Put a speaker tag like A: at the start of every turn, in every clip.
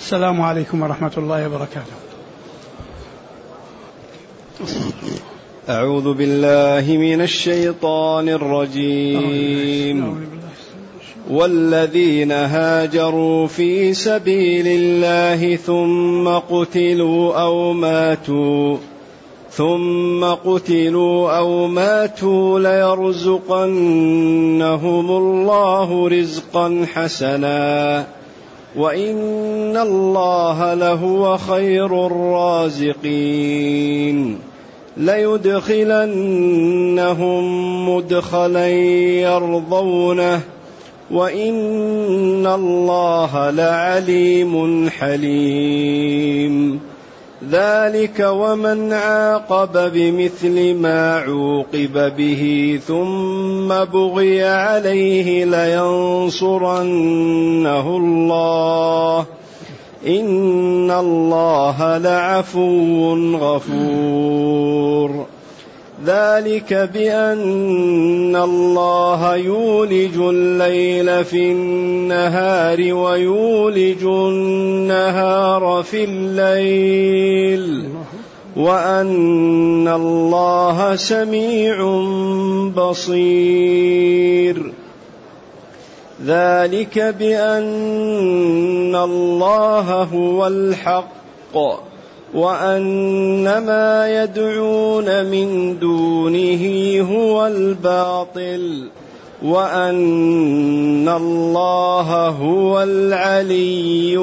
A: السلام عليكم ورحمة الله وبركاته.
B: أعوذ بالله من الشيطان الرجيم. والذين هاجروا في سبيل الله ثم قتلوا أو ماتوا ليرزقنهم الله رزقا حسنا وإن الله لهو خير الرازقين. ليدخلنهم مدخلا يرضونه وإن الله لعليم حليم. ذلك ومن عاقب بمثل ما عوقب به ثم بغي عليه لينصرنه الله إن الله لعفو غفور. ذلك بأن الله يولج الليل في النهار ويولج النهار في الليل وأن الله سميع بصير. ذلك بأن الله هو الحق وأن ما يدعون من دونه هو الباطل وأن الله هو العلي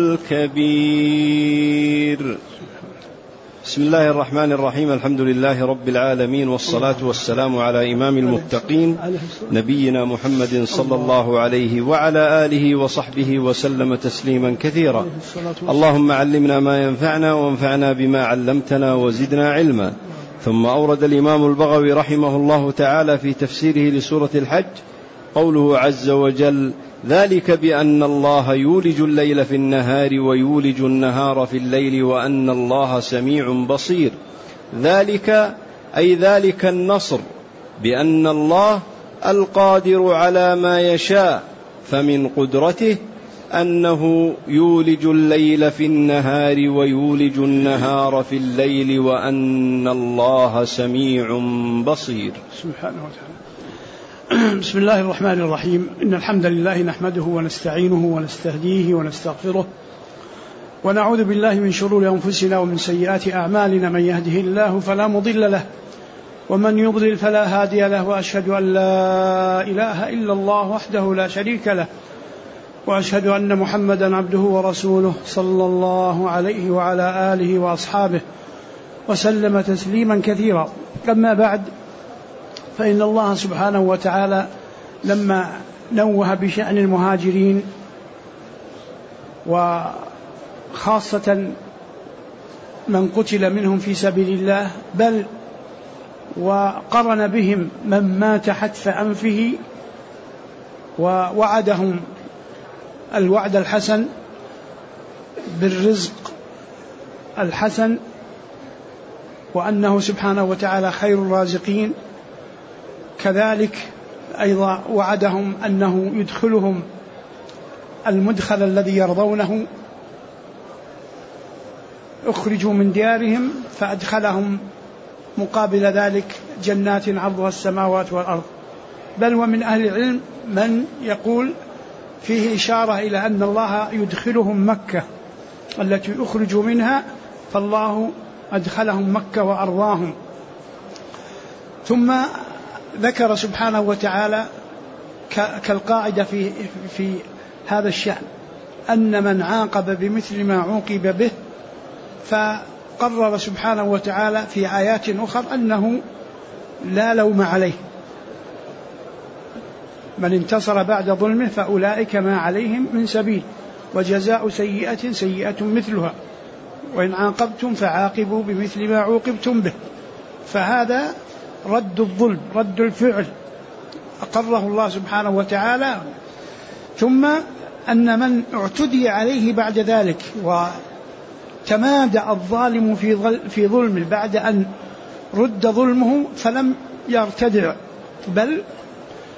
B: الكبير. بسم الله الرحمن الرحيم. الحمد لله رب العالمين، والصلاة والسلام على إمام المتقين نبينا محمد صلى الله عليه وعلى آله وصحبه وسلم تسليما كثيرا. اللهم علمنا ما ينفعنا وانفعنا بما علمتنا وزدنا علما. ثم أورد الإمام البغوي رحمه الله تعالى في تفسيره لسورة الحج قوله عز وجل: ذلك بأن الله يولج الليل في النهار ويولج النهار في الليل وأن الله سميع بصير. ذلك أي ذلك النصر بأن الله القادر على ما يشاء، فمن قدرته أنه يولج الليل في النهار ويولج النهار في الليل وأن الله سميع بصير.
A: سبحانه وتعالى. بسم الله الرحمن الرحيم. إن الحمد لله نحمده ونستعينه ونستهديه ونستغفره ونعوذ بالله من شرور أنفسنا ومن سيئات أعمالنا. من يهده الله فلا مضل له ومن يضلل فلا هادي له، وأشهد أن لا إله إلا الله وحده لا شريك له، وأشهد أن محمدا عبده ورسوله صلى الله عليه وعلى آله وأصحابه وسلم تسليما كثيرا. أما بعد، فإن الله سبحانه وتعالى لما نوه بشأن المهاجرين وخاصة من قتل منهم في سبيل الله، بل وقرن بهم من مات حتف أنفه ووعدهم الوعد الحسن بالرزق الحسن، وأنه سبحانه وتعالى خير الرازقين. كذلك أيضا وعدهم أنه يدخلهم المدخل الذي يرضونه. أخرجوا من ديارهم فأدخلهم مقابل ذلك جنات عرضها السماوات والأرض. بل ومن أهل العلم من يقول فيه إشارة إلى أن الله يدخلهم مكة التي أخرجوا منها، فالله أدخلهم مكة وأرضاهم. ثم ذكر سبحانه وتعالى كالقاعدة في هذا الشأن أن من عاقب بمثل ما عوقب به، فقرر سبحانه وتعالى في آيات أخرى أنه لا لوم عليه. من انتصر بعد ظلمه فأولئك ما عليهم من سبيل، وجزاء سيئة سيئة مثلها، وإن عاقبتم فعاقبوا بمثل ما عوقبتم به. فهذا رد الظلم، رد الفعل أقره الله سبحانه وتعالى. ثم أن من اعتدي عليه بعد ذلك وتمادى الظالم في ظلمه بعد أن رد ظلمه فلم يرتدع، بل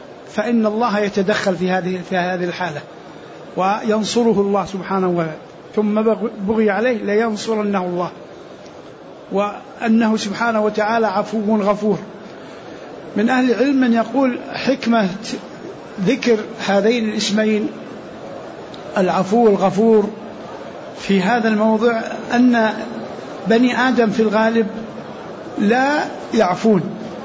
A: فإن الله يتدخل في هذه الحالة وينصره الله سبحانه وتعالى. ثم بغي عليه لينصرنه الله، وأنه سبحانه وتعالى عفو غفور. من أهل العلم من يقول حكمة ذكر هذين الاسمين العفو والغفور في هذا الموضع أن بني آدم في الغالب لا يعفون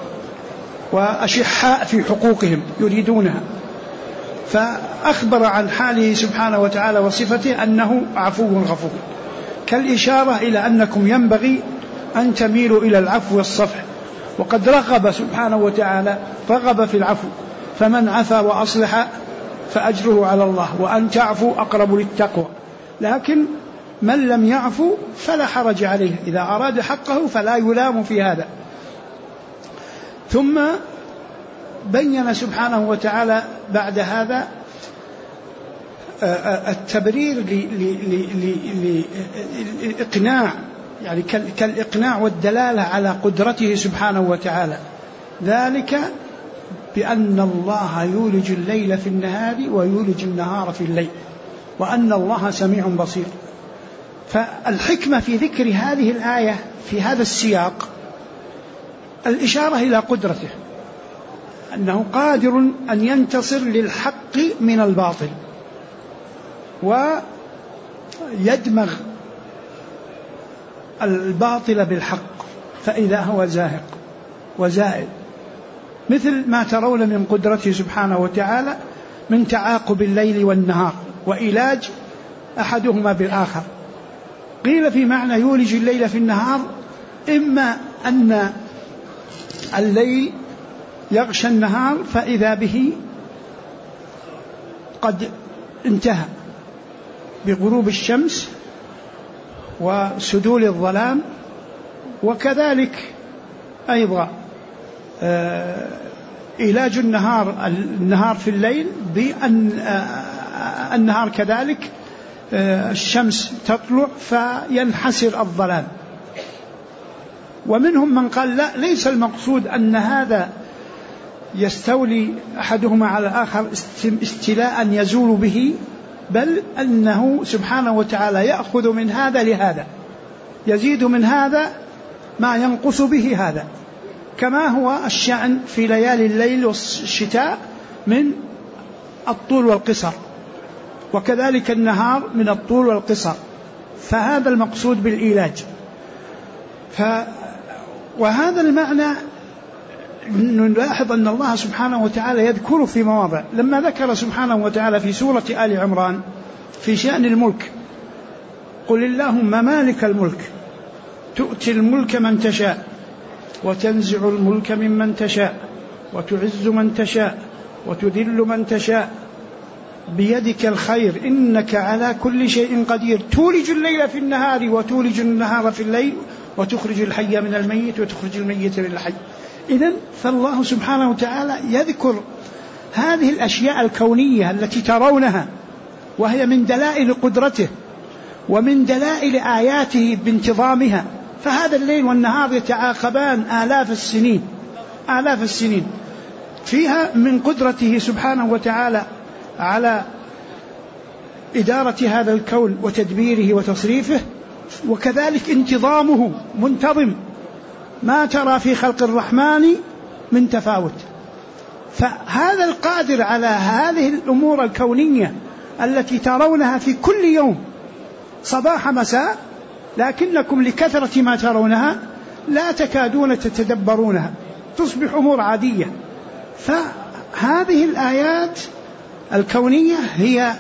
A: وأشحاء في حقوقهم يريدونها، فأخبر عن حاله سبحانه وتعالى وصفته أنه عفو غفور، كالإشارة إلى أنكم ينبغي أن تميلوا إلى العفو والصفح، وقد رغب سبحانه وتعالى رغب في العفو، فمن عفا وأصلح فأجره على الله، وأن تعفوا أقرب للتقوى. لكن من لم يعفو فلا حرج عليه، إذا أراد حقه فلا يلام في هذا. ثم بين سبحانه وتعالى بعد هذا التبرير للإقناع، يعني كالإقناع والدلالة على قدرته سبحانه وتعالى، ذلك بأن الله يولج الليل في النهار ويولج النهار في الليل، وأن الله سميع بصير. فالحكمة في ذكر هذه الآية في هذا السياق الإشارة إلى قدرته، أنه قادر أن ينتصر للحق من الباطل ويدمغ الباطل بالحق، فإذا هو زاهق وزائل، مثل ما ترون من قدرته سبحانه وتعالى من تعاقب الليل والنهار وإيلاج أحدهما بالآخر. قيل في معنى يولج الليل في النهار إما أن الليل يغشى النهار فإذا به قد انتهى بغروب الشمس وسدول الظلام، وكذلك أيضا إيلاج النهار في الليل بأن النهار كذلك الشمس تطلع فينحسر الظلام. ومنهم من قال لا، ليس المقصود أن هذا يستولي أحدهما على الآخر استيلاء يزول به، بل أنه سبحانه وتعالى يأخذ من هذا لهذا، يزيد من هذا ما ينقص به هذا، كما هو الشأن في ليالي الليل والشتاء من الطول والقصر، وكذلك النهار من الطول والقصر، فهذا المقصود بالإيلاج. وهذا المعنى نلاحظ أن الله سبحانه وتعالى يذكر في مواضع، لما ذكر سبحانه وتعالى في سورة آل عمران في شأن الملك: قل اللهم مالك الملك تؤتي الملك من تشاء وتنزع الملك ممن تشاء وتعز من تشاء وتذل من تشاء بيدك الخير إنك على كل شيء قدير تولج الليل في النهار وتولج النهار في الليل وتخرج الحي من الميت وتخرج الميت من الحي. إذن فالله سبحانه وتعالى يذكر هذه الأشياء الكونية التي ترونها، وهي من دلائل قدرته ومن دلائل آياته بانتظامها. فهذا الليل والنهار يتعاقبان آلاف السنين فيها من قدرته سبحانه وتعالى على إدارة هذا الكون وتدبيره وتصريفه، وكذلك انتظامه منتظم، ما ترى في خلق الرحمن من تفاوت. فهذا القادر على هذه الأمور الكونية التي ترونها في كل يوم صباح مساء، لكنكم لكثرة ما ترونها لا تكادون تتدبرونها، تصبح أمور عادية. فهذه الآيات الكونية هي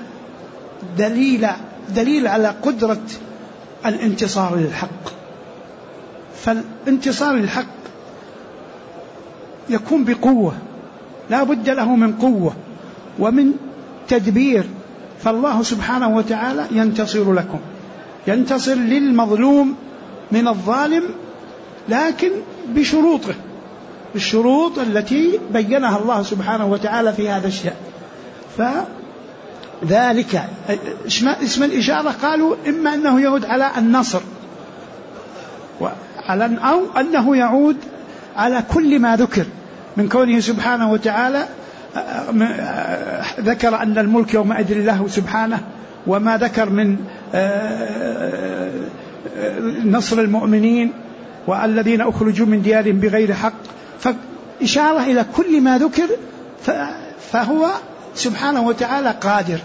A: دليل على قدرة الانتصار للحق. فالانتصار للحق يكون بقوة، لا بد له من قوة ومن تدبير. فالله سبحانه وتعالى ينتصر لكم، ينتصر للمظلوم من الظالم، لكن بشروطه، بالشروط التي بينها الله سبحانه وتعالى في هذا الشيء. فذلك اسم الإشارة قالوا إما أنه يعود على النصر أو أنه يعود على كل ما ذكر من كونه سبحانه وتعالى ذكر أن الملك يومئذ له سبحانه، وما ذكر من نصر المؤمنين والذين أخرجوا من ديارهم بغير حق، فإشارة إلى كل ما ذكر، فهو سبحانه وتعالى قادر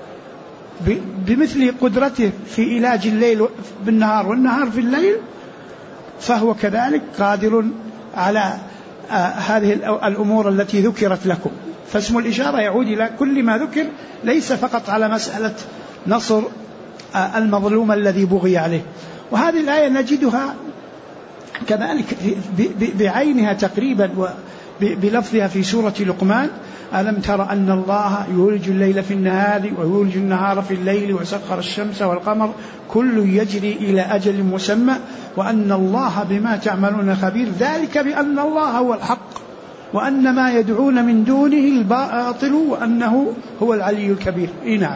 A: بمثل قدرته في علاج الليل بالنهار والنهار في الليل، فهو كذلك قادر على هذه الأمور التي ذكرت لكم. فاسم الإشارة يعود إلى كل ما ذكر، ليس فقط على مسألة نصر المظلوم الذي بغي عليه. وهذه الآية نجدها كذلك بعينها تقريبا بلفظها في سورة لقمان: ألم تر أن الله يولج الليل في النهار ويولج النهار في الليل وسخر الشمس والقمر كل يجري إلى أجل مسمى وأن الله بما تعملون خبير، ذلك بأن الله هو الحق وأن ما يدعون من دونه الباطل وأنه هو العلي الكبير. نعم.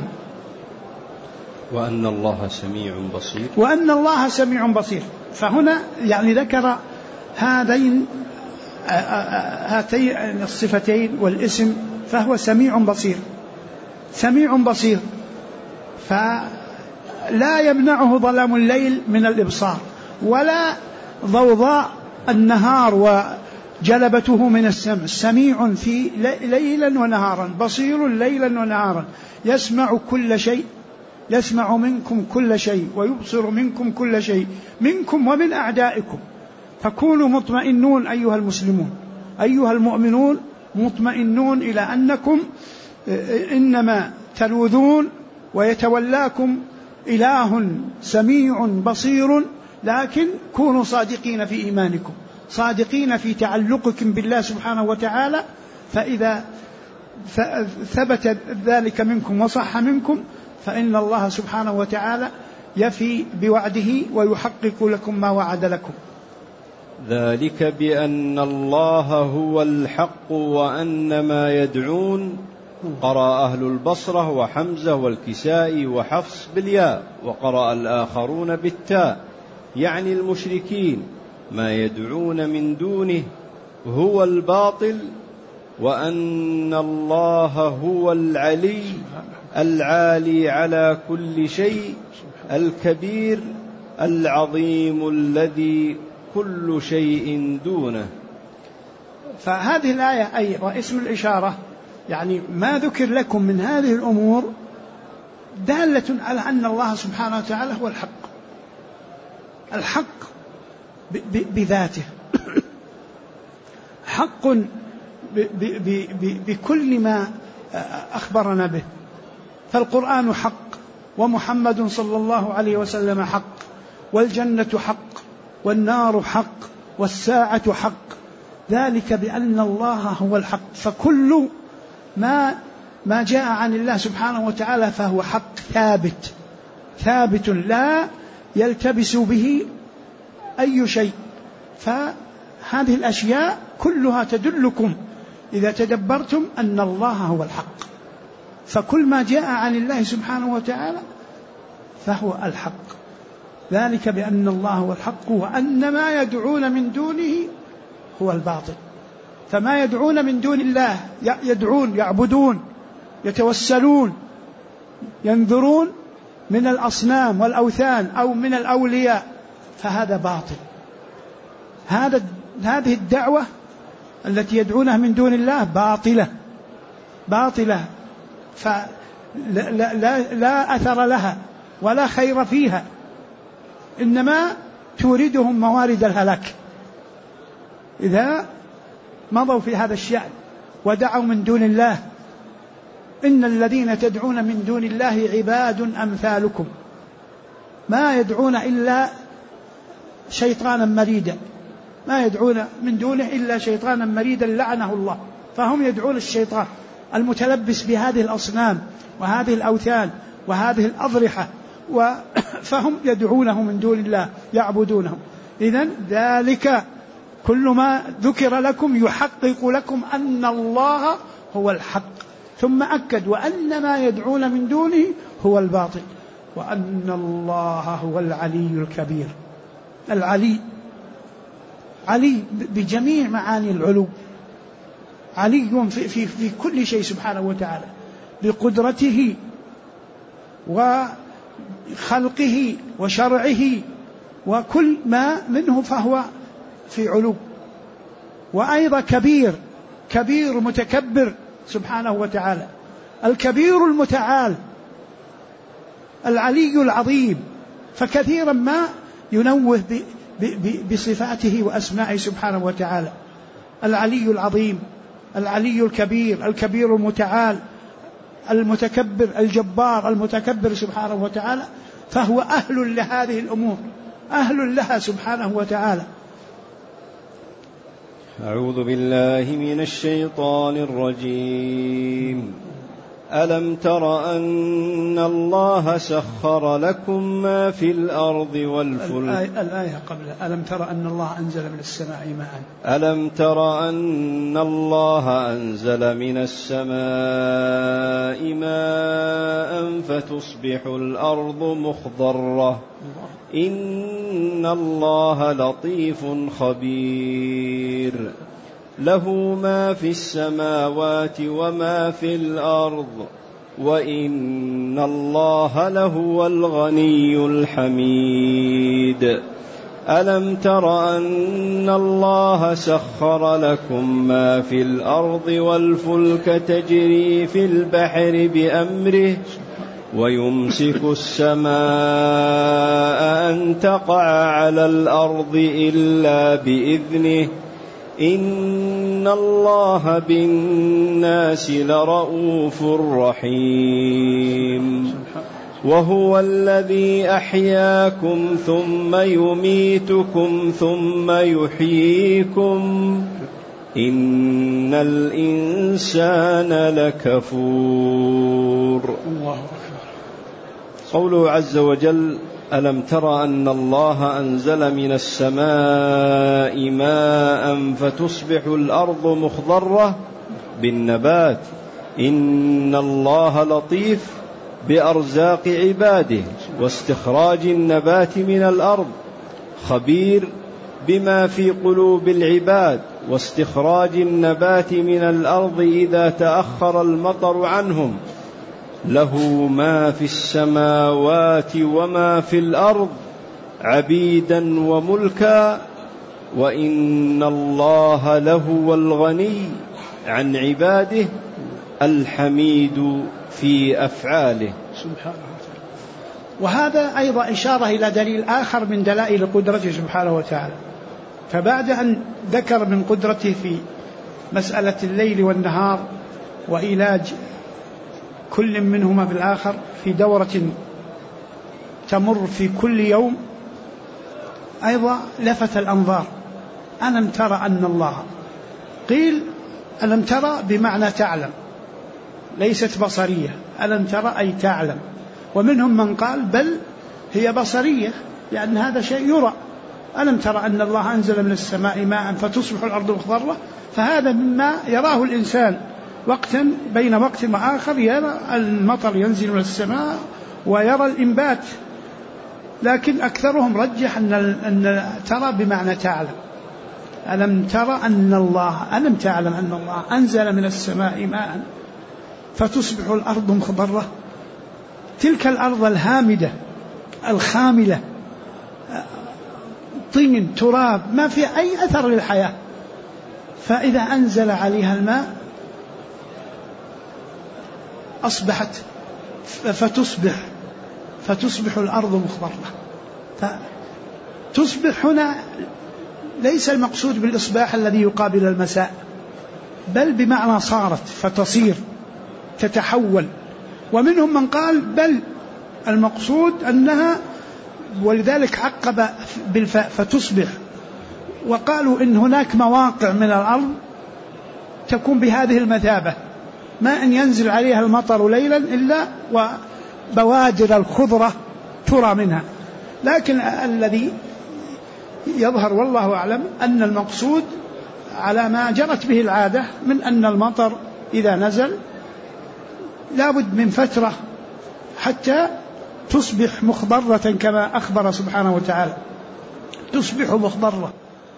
B: وأن الله سميع بصير.
A: وأن الله سميع بصير. فهنا يعني ذكر هاتين الصفتين والاسم، فهو سميع بصير. سميع بصير، فلا يمنعه ظلام الليل من الإبصار ولا ضوضاء النهار وجلبته من السمع. سميع في ليلا ونهارا، بصير ليلا ونهارا، يسمع كل شيء، يسمع منكم كل شيء ويبصر منكم كل شيء، منكم ومن أعدائكم. فكونوا مطمئنون أيها المسلمون، أيها المؤمنون، مطمئنون إلى أنكم إنما تلوذون ويتولاكم إله سميع بصير، لكن كونوا صادقين في إيمانكم، صادقين في تعلقكم بالله سبحانه وتعالى. فإذا ثبت ذلك منكم وصح منكم فإن الله سبحانه وتعالى يفي بوعده ويحقق لكم ما وعد لكم.
B: ذلك بأن الله هو الحق وأن ما يدعون. قرأ أهل البصرة وحمزة والكسائي وحفص بالياء، وقرأ الآخرون بالتاء، يعني المشركين. ما يدعون من دونه هو الباطل وأن الله هو العلي العالي على كل شيء الكبير العظيم الذي كل شيء دونه.
A: فهذه الآية أي واسم الإشارة يعني ما ذكر لكم من هذه الأمور دالة على أن الله سبحانه وتعالى هو الحق، الحق بذاته، حق بكل ما أخبرنا به. فالقرآن حق، ومحمد صلى الله عليه وسلم حق، والجنة حق، والنار حق، والساعة حق. ذلك بأن الله هو الحق. فكل ما جاء عن الله سبحانه وتعالى فهو حق ثابت لا يلتبس به أي شيء. فهذه الأشياء كلها تدلكم إذا تدبرتم أن الله هو الحق. فكل ما جاء عن الله سبحانه وتعالى فهو الحق. ذلك بأن الله هو الحق وأن ما يدعون من دونه هو الباطل. فما يدعون من دون الله، يدعون، يعبدون، يتوسلون، ينذرون من الأصنام والأوثان أو من الأولياء، فهذا باطل. هذه الدعوة التي يدعونها من دون الله باطلة، فلا أثر لها ولا خير فيها، إنما توردهم موارد الهلاك إذا مضوا في هذا الشأن ودعوا من دون الله. إن الذين تدعون من دون الله عباد أمثالكم ما يدعون إلا شيطانا مريدا، ما يدعون من دونه إلا شيطانا مريدا لعنه الله. فهم يدعون الشيطان المتلبس بهذه الأصنام وهذه الأوثان وهذه الأضرحة، فهم يدعونه من دون الله، يعبدونهم. إذن ذلك كل ما ذكر لكم يحقق لكم أن الله هو الحق، ثم أكد وأن ما يدعون من دونه هو الباطل وأن الله هو العلي الكبير. العلي بجميع معاني العلو، علي في كل شيء سبحانه وتعالى، بقدرته خلقه وشرعه وكل ما منه فهو في علو. وأيضا كبير متكبر سبحانه وتعالى، الكبير المتعال العلي العظيم، فكثيرا ما ينوه بصفاته وأسمائه سبحانه وتعالى. العلي العظيم، العلي الكبير، الكبير المتعال، المتكبر، الجبار المتكبر سبحانه وتعالى، فهو أهل لهذه الأمور، أهل لها سبحانه وتعالى.
B: أعوذ بالله من الشيطان الرجيم. ألم تر أن الله سخر لكم ما في الأرض والفلك.
A: الآية قبل ألم تر أن الله أنزل من السماء ماء.
B: ألم تر أن الله أنزل من السماء ماء فتصبح الأرض مخضرة إن الله لطيف خبير له ما في السماوات وما في الأرض وإن الله لهو الغني الحميد. ألم تر أن الله سخر لكم ما في الأرض والفلك تجري في البحر بأمره ويمسك السماء أن تقع على الأرض إلا بإذنه إن الله بالناس لرؤوف رحيم. وهو الذي أحياكم ثم يميتكم ثم يحييكم إن الإنسان لكفور. قوله عز وجل ألم تر أن الله أنزل من السماء ماء فتصبح الأرض مخضرة بالنبات إن الله لطيف بأرزاق عباده واستخراج النبات من الأرض خبير بما في قلوب العباد واستخراج النبات من الأرض إذا تأخر المطر عنهم له ما في السماوات وما في الأرض عبيدا وملكا وإن الله لهو الغني عن عباده الحميد في أفعاله
A: سبحانه وتعالى. وهذا أيضا إشارة إلى دليل آخر من دلائل قدرته سبحانه وتعالى. فبعد أن ذكر من قدرته في مسألة الليل والنهار وإيلاج كل منهما بالآخر في دورة تمر في كل يوم، أيضا لفت الأنظار. ألم ترى أن الله، قيل ألم ترى بمعنى تعلم ليست بصرية، ألم ترى أي تعلم، ومنهم من قال بل هي بصرية لأن هذا شيء يرى. ألم ترى أن الله أنزل من السماء ماء فتصبح الأرض مخضرة، فهذا مما يراه الإنسان وقتا بين وقت وآخر، يرى المطر ينزل من السماء ويرى الإنبات، لكن أكثرهم رجح أن ترى بمعنى تعلم. ألم ترى أن الله، ألم تعلم أن الله أنزل من السماء ماء فتصبح الأرض مخضرة. تلك الأرض الهامدة الخاملة طين تراب ما في أي أثر للحياة، فإذا أنزل عليها الماء أصبحت فتصبح الأرض مخضرة. فتصبح هنا ليس المقصود بالإصباح الذي يقابل المساء، بل بمعنى صارت فتصير تتحول. ومنهم من قال بل المقصود أنها، ولذلك عقب بالفاء فتصبح، وقالوا إن هناك مواقع من الأرض تكون بهذه المثابة، ما أن ينزل عليها المطر ليلا إلا وبوادر الخضرة ترى منها. لكن الذي يظهر والله أعلم أن المقصود على ما جرت به العادة من أن المطر إذا نزل لابد من فترة حتى تصبح مخضرة كما أخبر سبحانه وتعالى، تصبح مخضرة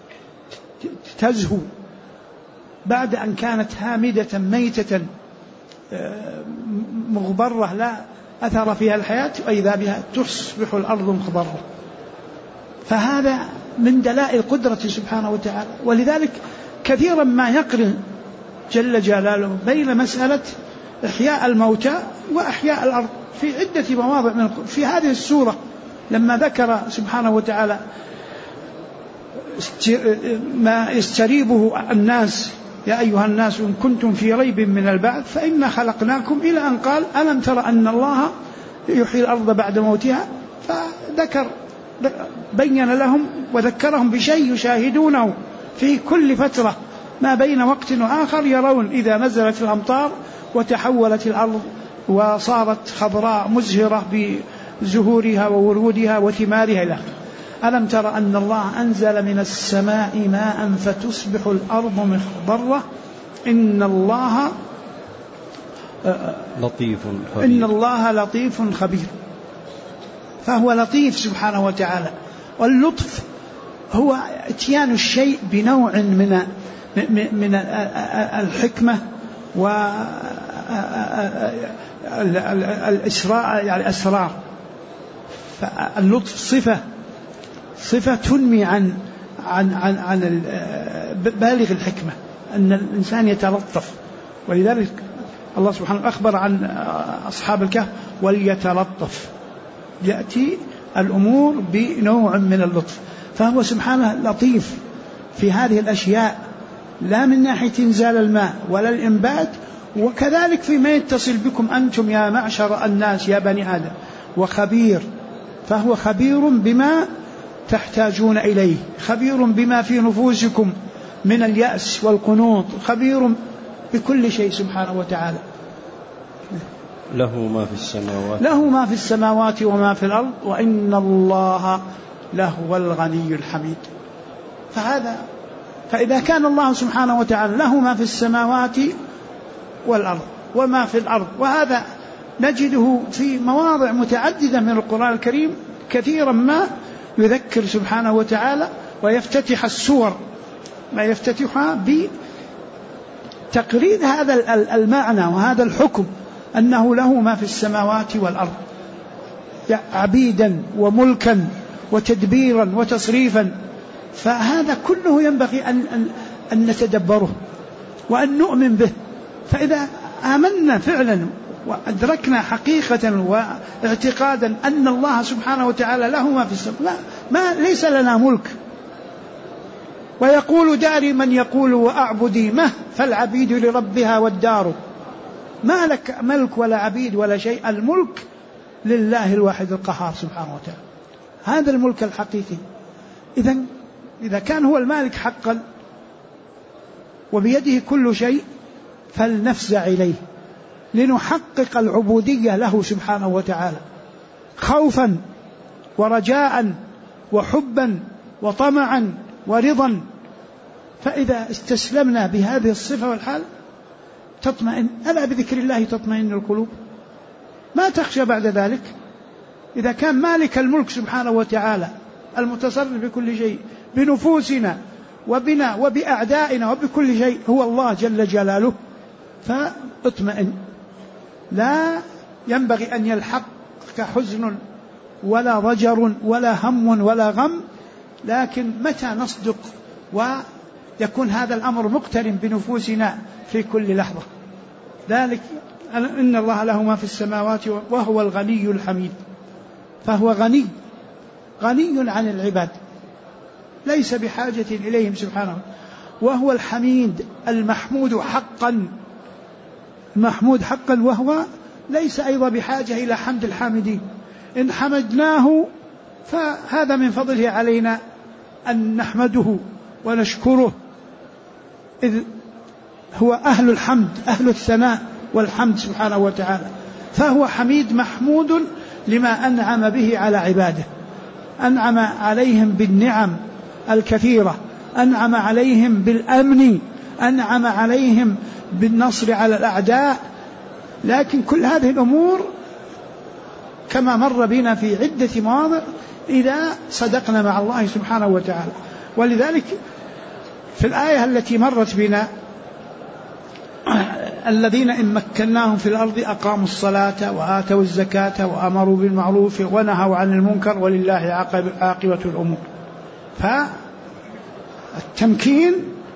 A: تزهو بعد أن كانت هامدة ميتة مغبرة أثر فيها الحياة وإذا بها تصبح الأرض مخضرة. فهذا من دلائل قدرته سبحانه وتعالى. ولذلك كثيرا ما يقرن جل جلاله بين مسألة إحياء الموتى وإحياء الأرض في عدة مواضع في هذه السورة. لما ذكر سبحانه وتعالى ما يستريبه الناس يا أيها الناس إن كنتم في ريب من البعث فإنا خلقناكم إلى أن قال ألم تر أن الله يحيي الأرض بعد موتها. فذكر بين لهم وذكرهم بشيء يشاهدونه في كل فترة ما بين وقت وآخر، يرون إذا نزلت الأمطار وتحولت الأرض وصارت خضراء مزهرة بزهورها وورودها وثمارها إلى آخره. ألم تر أن الله أنزل من السماء ماء فتصبح الأرض مخضرة إن الله لطيف خبير. فهو لطيف سبحانه وتعالى. واللطف هو اتيان الشيء بنوع من الحكمة والإسراء يعني الأسرار. فاللطف صفة تنمي عن بالغ الحكمة، أن الإنسان يتلطف. ولذلك الله سبحانه أخبر عن أصحاب الكهف وليتلطف، يأتي الأمور بنوع من اللطف. فهو سبحانه لطيف في هذه الأشياء، لا من ناحية إنزال الماء ولا الإنبات، وكذلك فيما يتصل بكم أنتم يا معشر الناس يا بني آدم. وخبير، فهو خبير بما تحتاجون إليه، خبير بما في نفوسكم من اليأس والقنوط، خبير بكل شيء سبحانه وتعالى.
B: له ما في السماوات
A: وما في الأرض وإن الله لهو الغني الحميد. فإذا كان الله سبحانه وتعالى له ما في السماوات والأرض وما في الأرض، وهذا نجده في مواضع متعددة من القرآن الكريم كثيرا ما يذكر سبحانه وتعالى ويفتتح السور ما يفتتحها بتقرير هذا المعنى وهذا الحكم، أنه له ما في السماوات والأرض عبيدا وملكا وتدبيرا وتصريفا. فهذا كله ينبغي أن نتدبره وأن نؤمن به. فإذا آمنا فعلا وأدركنا حقيقة واعتقادا أن الله سبحانه وتعالى له ما في السماوات، ليس لنا ملك. ويقول داري من يقول وأعبدي مه فالعبيد لربها والدار. ما لك ملك ولا عبيد ولا شيء، الملك لله الواحد القهار سبحانه وتعالى، هذا الملك الحقيقي. إذا كان هو المالك حقا وبيده كل شيء فلنفزع إليه لنحقق العبودية له سبحانه وتعالى، خوفا ورجاء وحبا وطمعا ورضا. فإذا استسلمنا بهذه الصفة والحال تطمئن. ألا بذكر الله تطمئن القلوب، ما تخشى بعد ذلك. إذا كان مالك الملك سبحانه وتعالى المتصرف بكل شيء بنفوسنا وبنا وبأعدائنا وبكل شيء هو الله جل جلاله، فاطمئن. لا ينبغي أن يلحقك حزن ولا ضجر ولا هم ولا غم، لكن متى نصدق ويكون هذا الأمر مقترن بنفوسنا في كل لحظة. ذلك إن الله له ما في السماوات وهو الغني الحميد. فهو غني عن العباد، ليس بحاجة إليهم سبحانه. وهو الحميد المحمود حقا، وهو ليس أيضا بحاجة إلى حمد الحامدين. إن حمدناه فهذا من فضله علينا أن نحمده ونشكره، إذ هو أهل الحمد، أهل الثناء والحمد سبحانه وتعالى. فهو حميد محمود لما أنعم به على عباده، أنعم عليهم بالنعم الكثيرة، أنعم عليهم بالأمن، أنعم عليهم بالنصر على الأعداء. لكن كل هذه الأمور كما مر بنا في عدة مواضع إذا صدقنا مع الله سبحانه وتعالى. ولذلك في الآية التي مرت بنا الذين إن مكناهم في الأرض أقاموا الصلاة وآتوا الزكاة وأمروا بالمعروف ونهوا عن المنكر ولله عاقبة الأمور. فالتمكين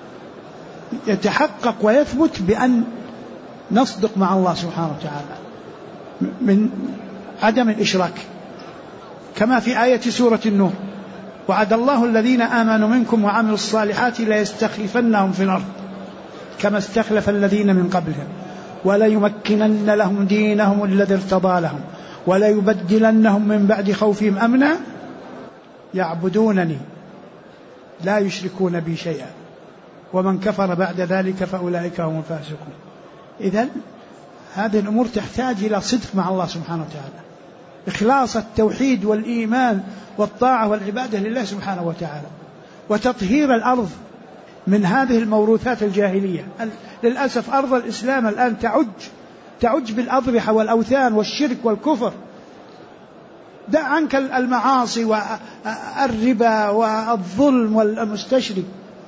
A: يتحقق ويثبت بأن نصدق مع الله سبحانه وتعالى من عدم الإشراك، كما في آية سورة النور: وعد الله الذين آمنوا منكم وعملوا الصالحات ليستخلفنهم في الأرض كما استخلف الذين من قبلهم وليمكنن لهم دينهم الذي ارتضى لهم وليبدلنهم من بعد خوفهم أمنا يعبدونني لا يشركون بي شيئا ومن كفر بعد ذلك فأولئك هم الفاسقون. إذن هذه الأمور تحتاج إلى صدق مع الله سبحانه وتعالى، إخلاص التوحيد والإيمان والطاعة والعبادة لله سبحانه وتعالى، وتطهير الأرض من هذه الموروثات الجاهلية. للأسف أرض الإسلام الآن تعج بالأضرحة والأوثان والشرك والكفر. دع عنك المعاصي والربا والظلم والمستشري،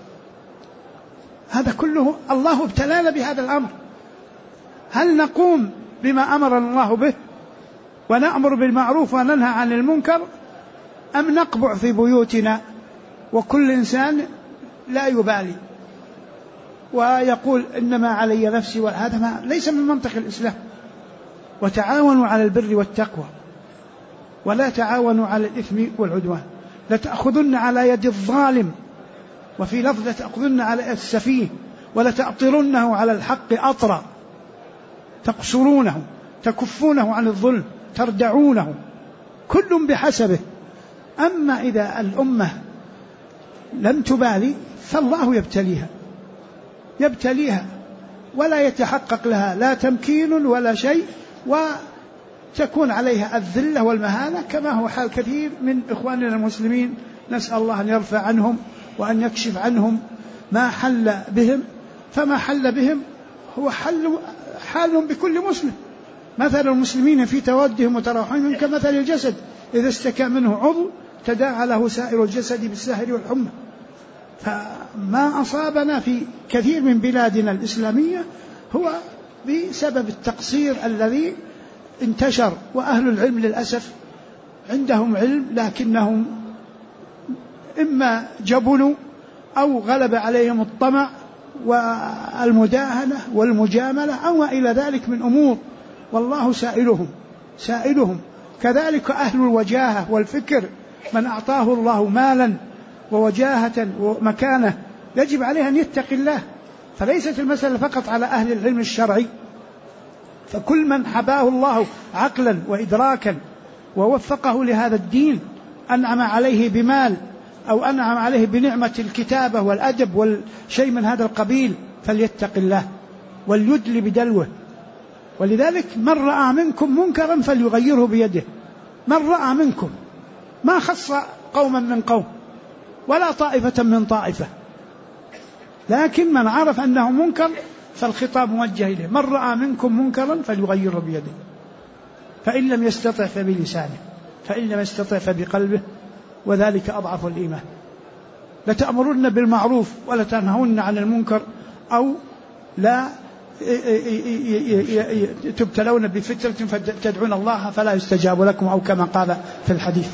A: هذا كله الله ابتلانا بهذا الأمر. هل نقوم بما أمرنا الله به ونأمر بالمعروف وننهى عن المنكر، أم نقبع في بيوتنا وكل إنسان لا يبالي ويقول إنما علي نفسي؟ وهذا ليس من منطق الإسلام. وتعاونوا على البر والتقوى ولا تعاونوا على الإثم والعدوان. لتأخذن على يد الظالم، وفي لفظ لتأخذن على السفيه، ولتأطرنه على الحق أطرا، تقصرونه تكفونه عن الظلم تردعونه، كل بحسبه. أما إذا الأمة لم تبالي فالله يبتليها ولا يتحقق لها لا تمكين ولا شيء، وتكون عليها الذلة والمهانة، كما هو حال كثير من إخواننا المسلمين. نسأل الله أن يرفع عنهم وأن يكشف عنهم ما حل بهم، فما حل بهم هو حالهم بكل مسلم. مثل المسلمين في تودهم وتراحمهم كمثل الجسد إذا استكى منه عضو تداعى له سائر الجسد بالسهر والحمى. فما أصابنا في كثير من بلادنا الإسلامية هو بسبب التقصير الذي انتشر. وأهل العلم للأسف عندهم علم لكنهم إما جبنوا أو غلب عليهم الطمع والمداهنة والمجاملة أو ما إلى ذلك من أمور، والله سائلهم. كذلك أهل الوجاهة والفكر، من أعطاه الله مالا ووجاهة ومكانة يجب عليه أن يتقي الله. فليست المسألة فقط على أهل العلم الشرعي، فكل من حباه الله عقلا وإدراكا ووفقه لهذا الدين، أنعم عليه بمال أو أنعم عليه بنعمة الكتابة والأدب والشيء من هذا القبيل، فليتق الله وليدل بدلوه. ولذلك من رأى منكم منكرا فليغيره بيده. من رأى منكم، ما خص قوما من قوم ولا طائفة من طائفة، لكن من عرف أنه منكر فالخطاب موجه إليه. من رأى منكم منكرا فليغيره بيده، فإن لم يستطع فبلسانه، فإن لم يستطع فبقلبه، وذلك أضعف الإيمان. لتأمرن بالمعروف ولا تنهون عن المنكر، أو لا تبتلون بفترة فتدعون الله فلا يستجاب لكم، أو كما قال في الحديث،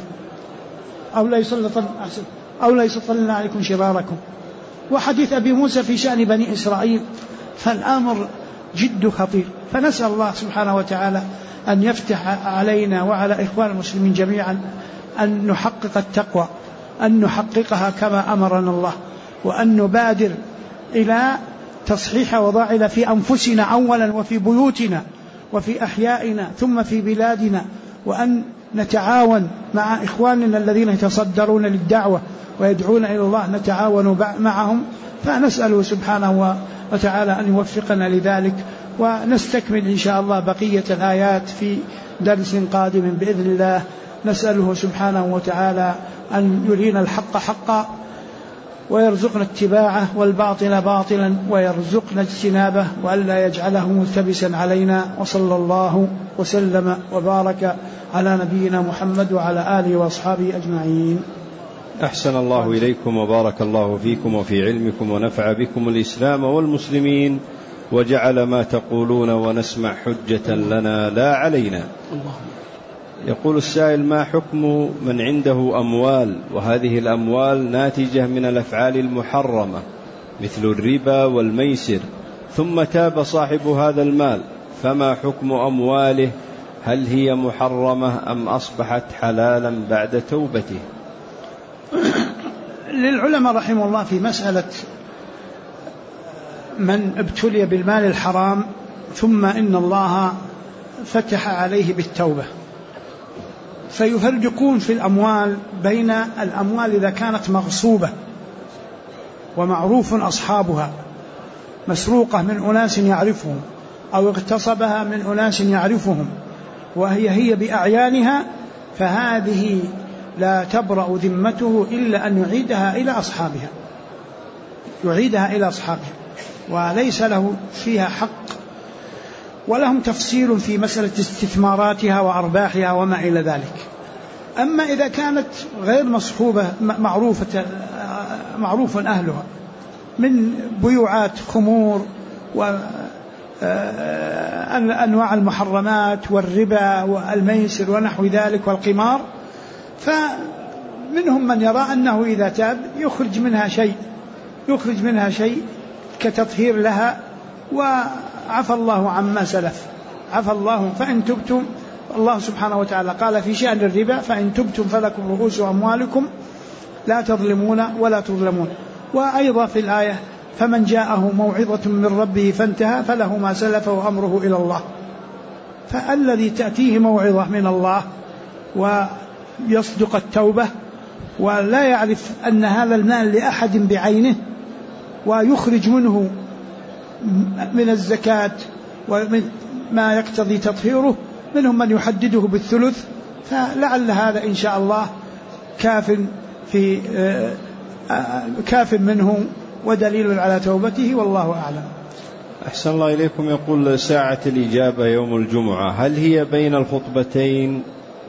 A: أو لا يسلطن عليكم شراركم. وحديث أبي موسى في شأن بني إسرائيل، فالأمر جد خطير. فنسأل الله سبحانه وتعالى أن يفتح علينا وعلى إخوان المسلمين جميعا أن نحقق التقوى، أن نحققها كما أمرنا الله، وأن نبادر إلى تصحيح وضعنا في أنفسنا أولا، وفي بيوتنا وفي أحيائنا، ثم في بلادنا، وأن نتعاون مع إخواننا الذين يتصدرون للدعوة ويدعون إلى الله، نتعاون معهم. فنسأله سبحانه وتعالى أن يوفقنا لذلك، ونستكمل إن شاء الله بقية الآيات في درس قادم بإذن الله. نسأله سبحانه وتعالى أن يرينا الحق حقا ويرزقنا اتباعه، والباطل باطلا ويرزقنا اجتنابه، وألا يجعله ملتبسا علينا. وصلى الله وسلم وبارك على نبينا محمد وعلى آله وأصحابه أجمعين.
B: أحسن الله إليكم وبارك الله فيكم وفي علمكم ونفع بكم الإسلام والمسلمين. وجعل ما تقولون ونسمع حجة لنا لا علينا. يقول السائل: ما حكم من عنده أموال وهذه الأموال ناتجة من الأفعال المحرمة مثل الربا والميسر، ثم تاب صاحب هذا المال، فما حكم أمواله؟ هل هي محرمة أم أصبحت حلالا بعد توبته؟
A: للعلماء رحمه الله في مسألة من ابتلي بالمال الحرام ثم إن الله فتح عليه بالتوبة، فيفرقون في الأموال بين الأموال إذا كانت مغصوبة ومعروف أصحابها، مسروقة من أناس يعرفهم، أو اغتصبها من أناس يعرفهم وهي بأعيانها، فهذه لا تبرأ ذمته إلا أن يعيدها إلى أصحابها وليس له فيها حق. ولهم تفصيل في مسألة استثماراتها وأرباحها وما إلى ذلك. أما إذا كانت غير مصحوبة معروف أهلها من بيوعات خمور وأنواع المحرمات والربا والميسر ونحو ذلك والقمار، فمنهم من يرى أنه إذا تاب يخرج منها شيء كتطهير لها وعفى الله عما سلف، عفى الله. فإن تبتم، الله سبحانه وتعالى قال في شأن الربا: فإن تبتم فلكم رؤوس أموالكم لا تظلمون ولا تظلمون. وأيضا في الآية: فمن جاءه موعظة من ربه فانتهى فله ما سلف وأمره إلى الله. فالذي تأتيه موعظة من الله ويصدق التوبة ولا يعرف أن هذا المال لأحد بعينه ويخرج منه من الزكاة ومن ما يقتضي تطهيره، منهم من يحدده بالثلث، فلعل هذا إن شاء الله كاف منه ودليل على توبته، والله أعلم.
B: أحسن الله إليكم. يقول: ساعة الإجابة يوم الجمعة هل هي بين الخطبتين؟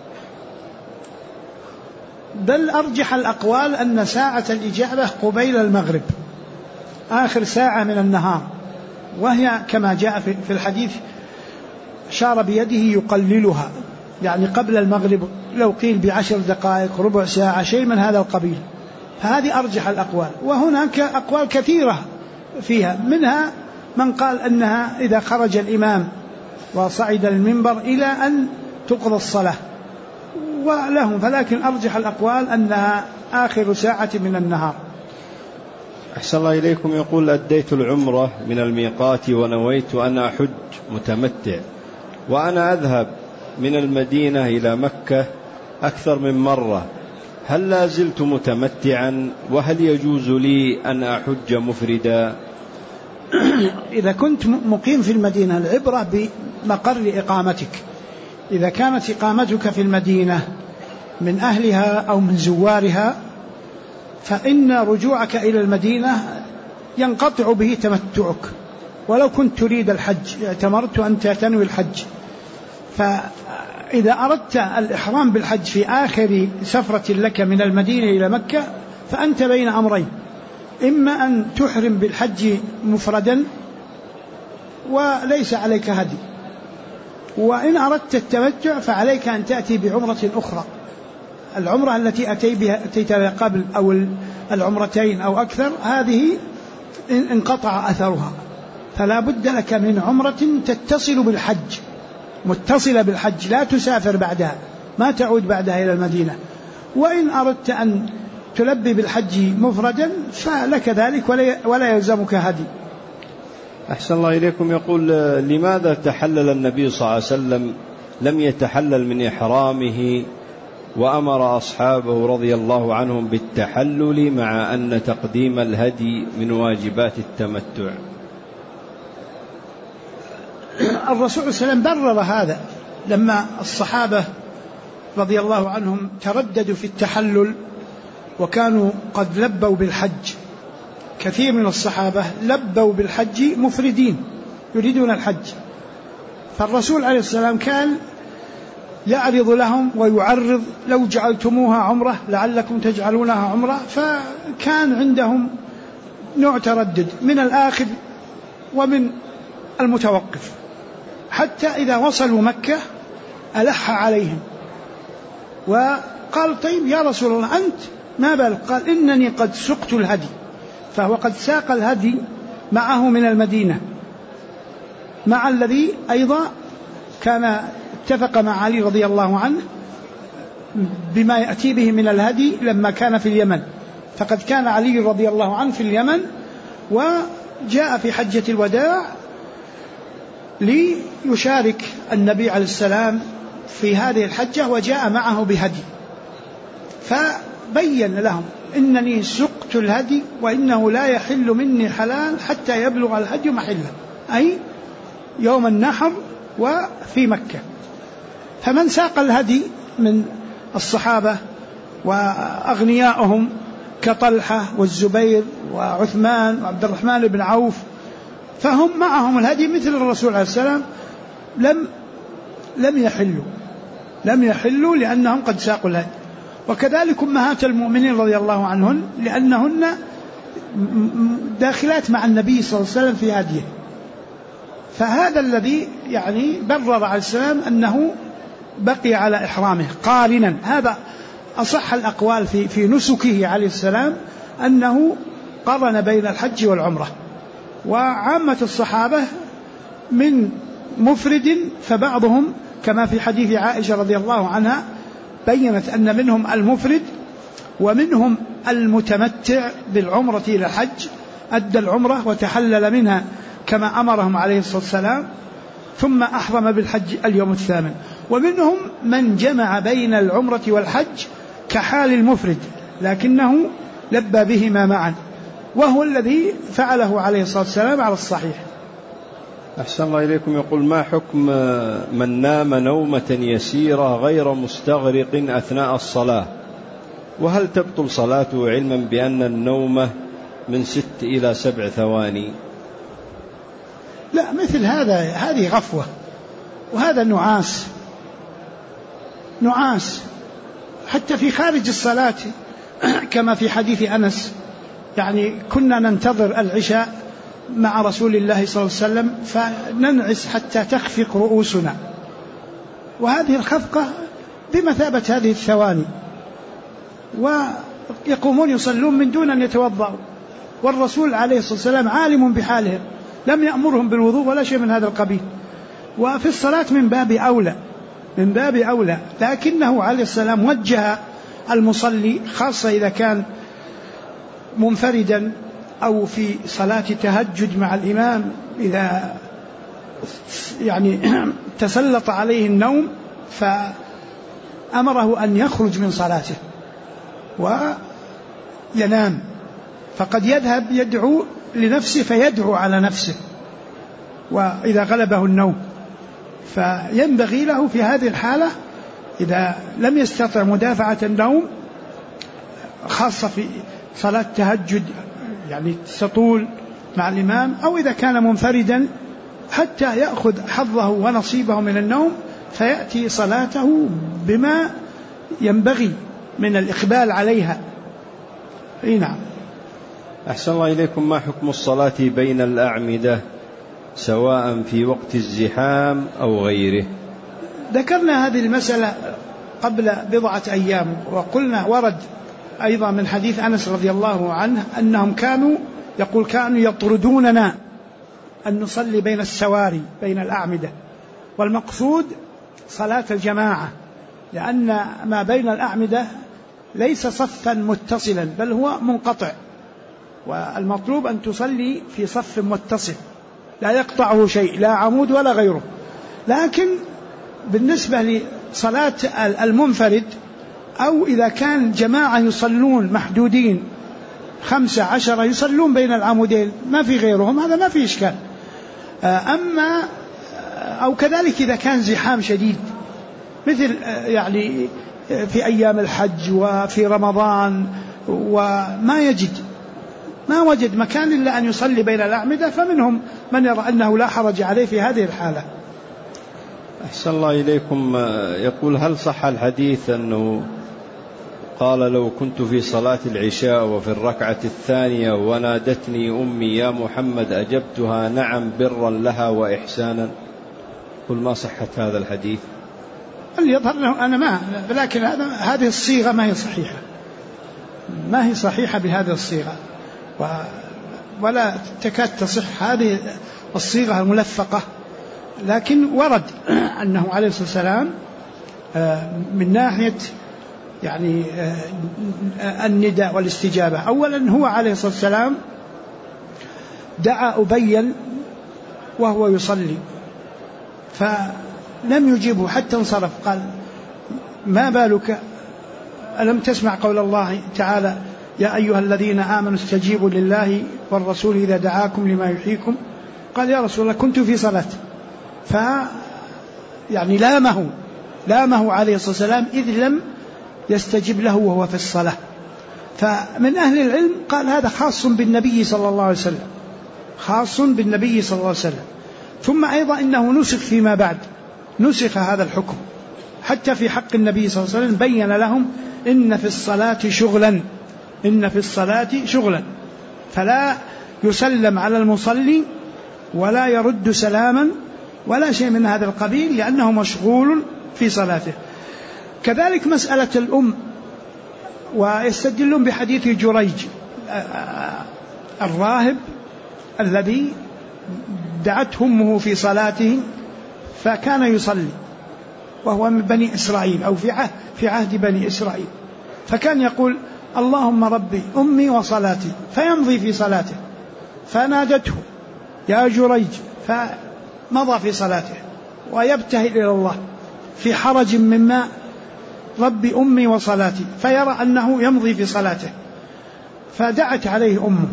A: بل أرجح الأقوال أن ساعة الإجابة قبيل المغرب، آخر ساعة من النهار، وهي كما جاء في الحديث شار بيده يقللها، يعني قبل المغرب، لو قيل ب10 دقائق، ربع ساعة، شيء من هذا القبيل. فهذه أرجح الأقوال. وهناك أقوال كثيرة فيها، منها من قال أنها إذا خرج الإمام وصعد المنبر إلى أن تقضى الصلاة، ولهم، فلكن أرجح الأقوال أنها آخر ساعة من النهار.
B: أحسن الله إليكم. يقول: أديت العمرة من الميقات ونويت أن أحج متمتع، وأنا أذهب من المدينة إلى مكة أكثر من مرة، هل لا زلت متمتعا؟ وهل يجوز لي أن أحج مفردا؟
A: إذا كنت مقيم في المدينة، العبرة بمقر إقامتك. إذا كانت إقامتك في المدينة من أهلها أو من زوارها، فإن رجوعك إلى المدينة ينقطع به تمتعك، ولو كنت تريد الحج، اعتمرت وأنت تنوي الحج. فإذا أردت الإحرام بالحج في آخر سفرة لك من المدينة إلى مكة، فأنت بين أمرين: إما أن تحرم بالحج مفردا وليس عليك هدي، وإن أردت التمتع فعليك أن تأتي بعمرة أخرى، العمرة التي أتيت بها قبل، أو العمرتين أو أكثر، هذه انقطع أثرها، فلا بد لك من عمرة تتصل بالحج، متصلة بالحج، لا تسافر بعدها، ما تعود بعدها إلى المدينة. وإن أردت أن تلبي بالحج مفردا فلك ذلك ولا يلزمك هدي.
B: أحسن الله إليكم. يقول: لماذا تحلل النبي صلى الله عليه وسلم لم يتحلل من إحرامه وأمر أصحابه رضي الله عنهم بالتحلل، مع أن تقديم الهدي من واجبات التمتع؟
A: الرسول صلى الله عليه وسلم برر هذا لما الصحابة رضي الله عنهم ترددوا في التحلل وكانوا قد لبوا بالحج. كثير من الصحابة لبوا بالحج مفردين يريدون الحج، فالرسول عليه السلام كان يعرض لهم ويعرض: لو جعلتموها عمرة لعلكم تجعلونها عمرة. فكان عندهم نوع تردد من الآخذ ومن المتوقف، حتى إذا وصلوا مكة ألح عليهم وقال طيب يا رسول الله أنت ما بالك؟ قال إنني قد سقت الهدي، فهو قد ساق الهدي معه من المدينة، مع الذي أيضا كان اتفق مع علي رضي الله عنه بما يأتي به من الهدي لما كان في اليمن، فقد كان علي رضي الله عنه في اليمن وجاء في حجة الوداع ليشارك النبي عليه السلام في هذه الحجة، وجاء معه بهدي، فبين لهم إنني سقت الهدي وإنه لا يحل مني حلال حتى يبلغ الهدي محله، أي يوم النحر وفي مكة. فمن ساق الهدي من الصحابة وأغنياءهم كطلحة والزبير وعثمان وعبد الرحمن بن عوف، فهم معهم الهدي مثل الرسول عليه السلام، لم يحلوا لأنهم قد ساقوا الهدي. وكذلك أمهات المؤمنين رضي الله عنهن لأنهن داخلات مع النبي صلى الله عليه وسلم في هديه، فهذا الذي يعني برر عليه السلام أنه بقي على إحرامه قارنا. هذا أصح الأقوال في نسكه عليه السلام، أنه قرن بين الحج والعمرة. وعامة الصحابة من مفرد، فبعضهم كما في حديث عائشة رضي الله عنها بيّنت أن منهم المفرد ومنهم المتمتع بالعمرة إلى الحج، أدى العمرة وتحلل منها كما أمرهم عليه الصلاة والسلام، ثم أحرم بالحج اليوم الثامن. ومنهم من جمع بين العمرة والحج كحال المفرد لكنه لبى بهما معا، وهو الذي فعله عليه الصلاة والسلام على الصحيح.
B: أحسن الله إليكم. يقول ما حكم من نام نومة يسيرة غير مستغرق أثناء الصلاة، وهل تبطل صلاته علما بأن النومة من 6 إلى 7 ثواني؟
A: لا، مثل هذه غفوة، وهذا نعاس حتى في خارج الصلاة، كما في حديث أنس يعني كنا ننتظر العشاء مع رسول الله صلى الله عليه وسلم فننعس حتى تخفق رؤوسنا، وهذه الخفقة بمثابة هذه الثواني، ويقومون يصلون من دون أن يتوضأوا، والرسول عليه الصلاة والسلام عالم بحالهم لم يأمرهم بالوضوء ولا شيء من هذا القبيل. وفي الصلاة من باب أولى، لكنه عليه السلام وجه المصلي خاصة إذا كان منفردا أو في صلاة تهجد مع الإمام، إذا يعني تسلط عليه النوم فأمره أن يخرج من صلاته وينام، فقد يذهب يدعو لنفسه فيدعو على نفسه، وإذا غلبه النوم فينبغي له في هذه الحالة إذا لم يستطع مدافعة النوم، خاصة في صلاة تهجد يعني تطول مع الإمام، أو إذا كان منفردا حتى يأخذ حظه ونصيبه من النوم، فيأتي صلاته بما ينبغي من الإقبال عليها. نعم.
B: أحسن الله إليكم. ما حكم الصلاة بين الأعمدة سواء في وقت الزحام أو غيره؟
A: ذكرنا هذه المسألة قبل بضعة أيام، وقلنا ورد أيضا من حديث أنس رضي الله عنه أنهم كانوا يطردوننا أن نصلي بين السواري بين الأعمدة، والمقصود صلاة الجماعة، لأن ما بين الأعمدة ليس صفا متصلا بل هو منقطع، والمطلوب أن تصلي في صف متصل لا يقطعه شيء، لا عمود ولا غيره. لكن بالنسبة لصلاة المنفرد أو إذا كان جماعة يصلون محدودين 15 يصلون بين العمودين ما في غيرهم، هذا ما في إشكال. أما أو كذلك إذا كان زحام شديد مثل يعني في أيام الحج وفي رمضان وما وجد مكان إلا أن يصلي بين الأعمدة، فمنهم من يرى أنه لا حرج عليه في هذه الحالة.
B: أحسن الله إليكم. يقول هل صح الحديث أنه قال لو كنت في صلاة العشاء وفي الركعة الثانية ونادتني أمي يا محمد أجبتها نعم برا لها وإحسانا. قل ما صحة هذا الحديث؟
A: اللي يظهر له أنا ما، لكن هذه الصيغة ما هي صحيحة، ما هي صحيحة بهذه الصيغة، ولا تكاد تصح هذه الصيغة الملفقة. لكن ورد أنه عليه الصلاة والسلام من ناحية يعني النداء والاستجابة، أولا هو عليه الصلاة والسلام دعا أبيا وهو يصلي فلم يجيبه حتى انصرف، قال ما بالك ألم تسمع قول الله تعالى يا أيها الذين آمنوا استجيبوا لله والرسول إذا دعاكم لما يحييكم؟ قال يا رسول الله كنت في صلاة. يعني لامه عليه الصلاة والسلام إذ لم يستجب له وهو في الصلاة. فمن أهل العلم قال هذا خاص بالنبي صلى الله عليه وسلم، خاص بالنبي صلى الله عليه وسلم. ثم أيضا إنه نسخ فيما بعد، نسخ هذا الحكم حتى في حق النبي صلى الله عليه وسلم، بين لهم إن في الصلاة شغلا، إن في الصلاة شغلا، فلا يسلم على المصلي ولا يرد سلاما ولا شيء من هذا القبيل لأنه مشغول في صلاته. كذلك مسألة الأم، ويستدلون بحديث جريج الراهب الذي دعته أمه في صلاته فكان يصلي وهو من بني إسرائيل أو في عهد بني إسرائيل، فكان يقول اللهم ربي أمي وصلاتي، فيمضي في صلاته، فنادته يا جريج فمضى في صلاته ويبتهل إلى الله في حرج مما ربي أمي وصلاتي، فيرى أنه يمضي في صلاته، فدعت عليه أمه،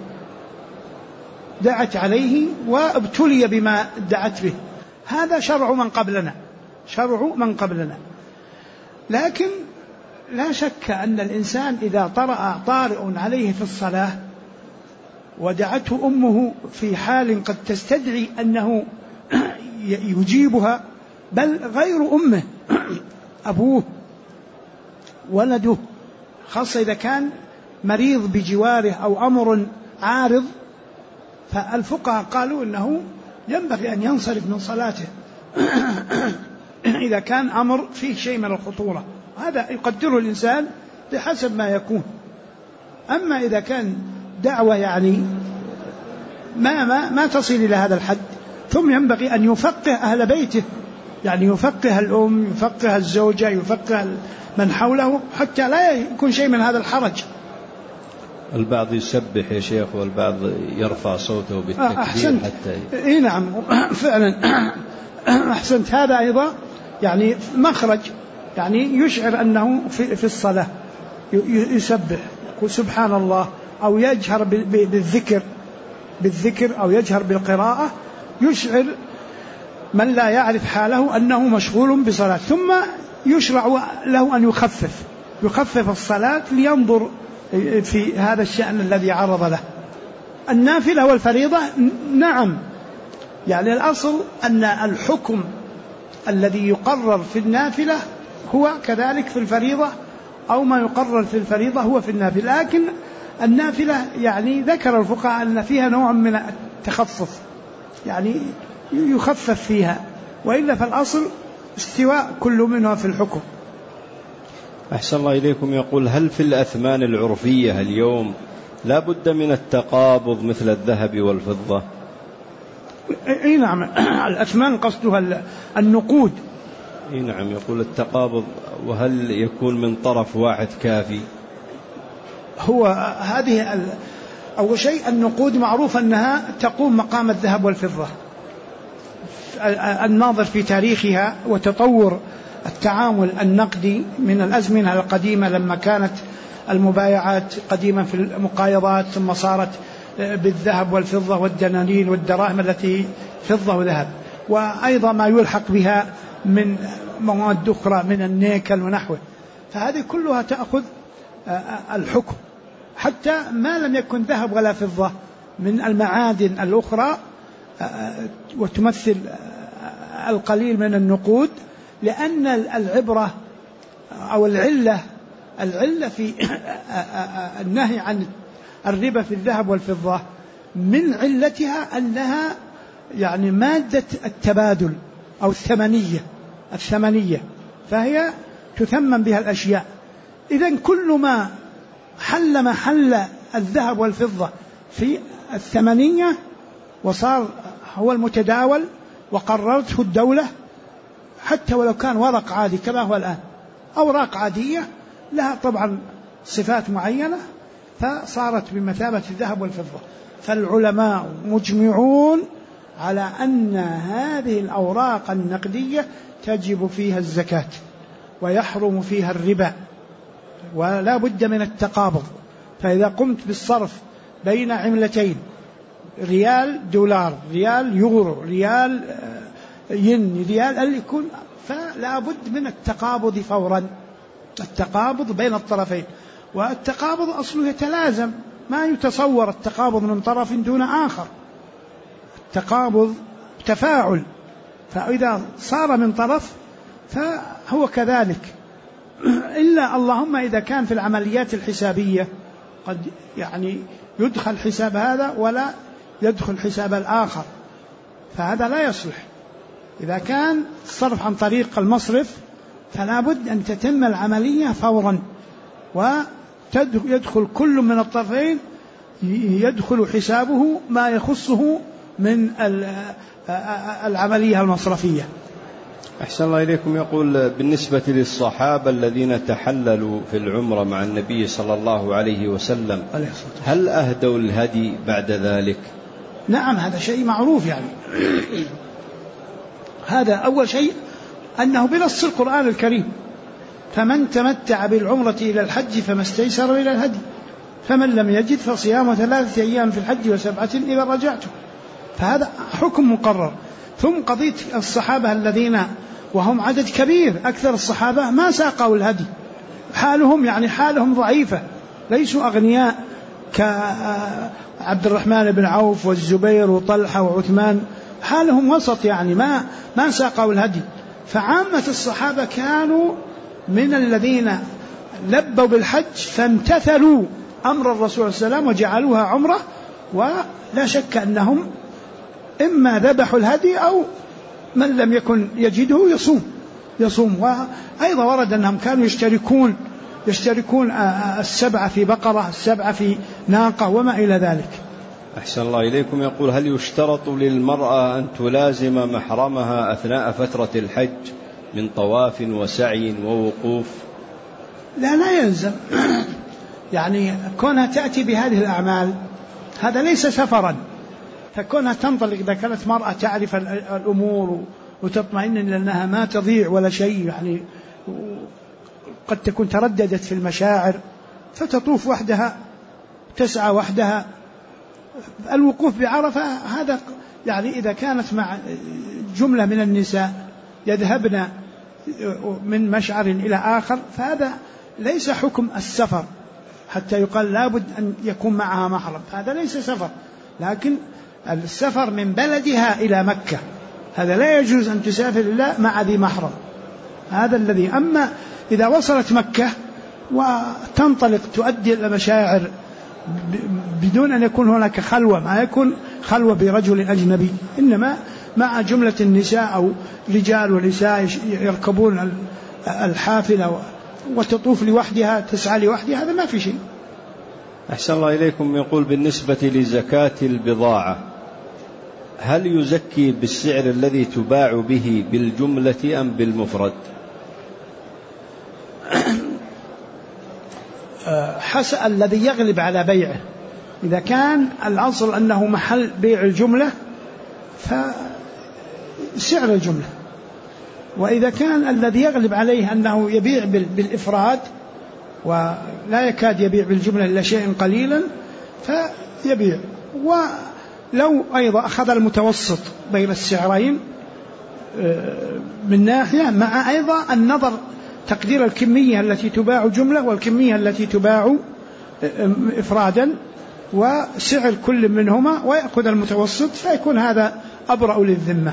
A: دعت عليه وابتلي بما دعت به. هذا شرع من قبلنا، شرع من قبلنا. لكن لا شك أن الإنسان إذا طرأ طارئ عليه في الصلاة ودعته أمه في حال قد تستدعي أنه يجيبها، بل غير أمه أبوه ولده، خاصة إذا كان مريض بجواره أو أمر عارض، فالفقهاء قالوا إنه ينبغي أن ينصرف من صلاته إذا كان أمر فيه شيء من الخطورة، هذا يقدره الإنسان بحسب ما يكون. أما إذا كان دعوة يعني ما تصل إلى هذا الحد، ثم ينبغي أن يفقه أهل بيته، يعني يفقه الأم، يفقه الزوجة، يفقه من حوله، حتى لا يكون شيء من هذا الحرج.
B: البعض يسبح يا شيخ والبعض يرفع صوته بالتكبير
A: أحسنت.
B: حتى
A: نعم فعلا أحسنت. هذا أيضا يعني مخرج، يعني يشعر أنه في الصلاة يسبح، يقول سبحان الله، أو يجهر بالذكر أو يجهر بالقراءة، يشعر من لا يعرف حاله أنه مشغول بصلاة. ثم يشرع له أن يخفف الصلاة لينظر في هذا الشأن الذي عرض له. النافلة والفريضة نعم، يعني الأصل أن الحكم الذي يقرر في النافلة هو كذلك في الفريضة، أو ما يقرر في الفريضة هو في النافلة. لكن النافلة يعني ذكر الفقهاء أن فيها نوع من التخفف، يعني يخفف فيها، وإلا فالأصل استواء كل منها في الحكم.
B: أحسن الله إليكم. يقول هل في الأثمان العرفية اليوم لا بد من التقابض مثل الذهب والفضة؟
A: اي نعم، الأثمان قصدها النقود.
B: اي نعم، يقول التقابض، وهل يكون من طرف واحد كافي؟
A: هو هذه أول شيء النقود معروف أنها تقوم مقام الذهب والفضة. الناظر في تاريخها وتطور التعامل النقدي من الأزمنة القديمة، لما كانت المبايعات قديما في المقايضات، ثم صارت بالذهب والفضة والدنانير والدراهم التي فضة وذهب، وأيضا ما يلحق بها من مواد أخرى من النيكل ونحوه، فهذه كلها تأخذ الحكم، حتى ما لم يكن ذهب ولا فضة من المعادن الأخرى، وتمثل القليل من النقود، لأن العبرة أو العلة العلة في النهي عن الربا في الذهب والفضة من علتها أنها يعني مادة التبادل أو الثمنية، فهي تثمن بها الأشياء. إذن كل ما حل محل الذهب والفضة في الثمنية وصار هو المتداول وقررته الدولة، حتى ولو كان ورق عادي كما هو الآن، أوراق عادية لها طبعا صفات معينة فصارت بمثابة الذهب والفضة. فالعلماء مجمعون على أن هذه الأوراق النقدية تجب فيها الزكاة ويحرم فيها الربا ولا بد من التقابض. فإذا قمت بالصرف بين عملتين، ريال دولار، ريال يورو، ريال ين، ريال يكون، فلا بد من التقابض فورا، التقابض بين الطرفين. والتقابض أصله يتلازم، ما يتصور التقابض من طرف دون آخر، التقابض تفاعل، فإذا صار من طرف فهو كذلك، إلا اللهم إذا كان في العمليات الحسابية قد يعني يدخل حساب هذا ولا يدخل حساب الآخر، فهذا لا يصلح. إذا كان الصرف عن طريق المصرف فلا بد أن تتم العملية فورا، ويدخل كل من الطرفين يدخل حسابه ما يخصه من العملية المصرفية.
B: أحسن الله إليكم. يقول بالنسبة للصحابة الذين تحللوا في العمرة مع النبي صلى الله عليه وسلم، هل أهدوا الهدي بعد ذلك؟
A: نعم، هذا شيء معروف يعني. هذا أول شيء أنه بنص القرآن الكريم: فمن تمتع بالعمرة إلى الحج فما استيسر إلى الهدي فمن لم يجد فصيام 3 أيام في الحج و7 إذا رجعتم. فهذا حكم مقرر. ثم قضية الصحابة الذين وهم عدد كبير، أكثر الصحابة ما ساقوا الهدي، حالهم ضعيفة، ليسوا أغنياء كعبد الرحمن بن عوف والزبير وطلحة وعثمان، حالهم وسط، يعني ما ساقوا الهدي. فعامة الصحابة كانوا من الذين لبوا بالحج فامتثلوا أمر الرسول صلى الله عليه وسلم وجعلوها عمرة، ولا شك أنهم إما ذبحوا الهدي أو من لم يكن يجده يصوم. وأيضا ورد أنهم كانوا يشتركون 7 في بقرة، 7 في ناقة وما إلى ذلك.
B: أحسن الله إليكم. يقول هل يشترط للمرأة أن تلازم محرمها أثناء فترة الحج من طواف وسعي ووقوف؟
A: لا يلزم. يعني كونها تأتي بهذه الأعمال هذا ليس سفرا، فكونها تنطلق إذا كانت مرأة تعرف الأمور وتطمئن لأنها ما تضيع ولا شيء، يعني قد تكون ترددت في المشاعر فتطوف وحدها، تسعى وحدها. الوقوف بعرفة هذا يعني إذا كانت مع جملة من النساء يذهبن من مشعر إلى آخر فهذا ليس حكم السفر حتى يقال لابد أن يكون معها محرم، هذا ليس سفر. لكن السفر من بلدها إلى مكة هذا لا يجوز أن تسافر إلا مع ذي محرم، هذا الذي. أما إذا وصلت مكة وتنطلق تؤدي المشاعر بدون أن يكون هناك خلوة، ما يكون خلوة برجل أجنبي، إنما مع جملة النساء أو رجال ونساء يركبون الحافلة وتطوف لوحدها، تسعى لوحدها، هذا ما في شيء.
B: أحسن الله إليكم. يقول بالنسبة لزكاة البضاعة، هل يزكي بالسعر الذي تباع به بالجملة أم بالمفرد؟
A: حسب الذي يغلب على بيعه. إذا كان الأصل أنه محل بيع الجملة فسعر الجملة، وإذا كان الذي يغلب عليه أنه يبيع بالإفراد ولا يكاد يبيع بالجملة إلا شيء قليلا فيبيع. ولو أيضا أخذ المتوسط بين السعرين من ناحية، مع أيضا النظر تقدير الكمية التي تباع جملة والكمية التي تباع إفرادا وسعر كل منهما، ويأخذ المتوسط فيكون هذا أبرأ للذمة.